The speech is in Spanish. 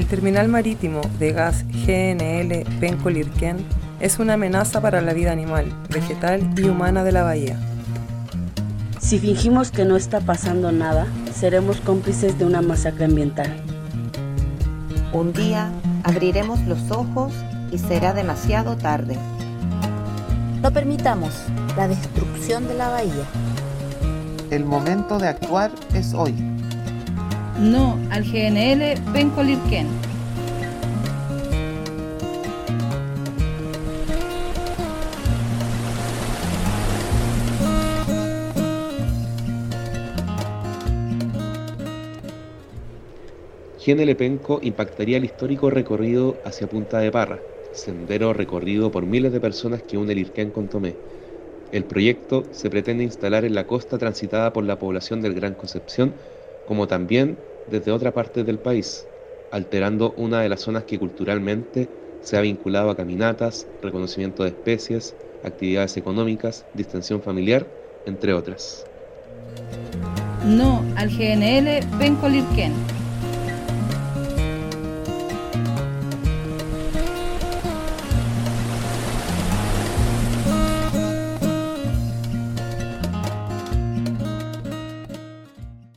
El terminal marítimo de gas GNL Penco-Lirquén es una amenaza para la vida animal, vegetal y humana de la bahía. Si fingimos que no está pasando nada, seremos cómplices de una masacre ambiental. Un día abriremos los ojos y será demasiado tarde. No permitamos la destrucción de la bahía. El momento de actuar es hoy. No al GNL Penco-Lirquén. GNL Penco impactaría el histórico recorrido hacia Punta de Parra, sendero recorrido por miles de personas que une Lirquén con Tomé. El proyecto se pretende instalar en la costa transitada por la población del Gran Concepción, como también desde otra parte del país, alterando una de las zonas que culturalmente se ha vinculado a caminatas, reconocimiento de especies, actividades económicas, distensión familiar, entre otras. No al GNL Penco-Lirquén.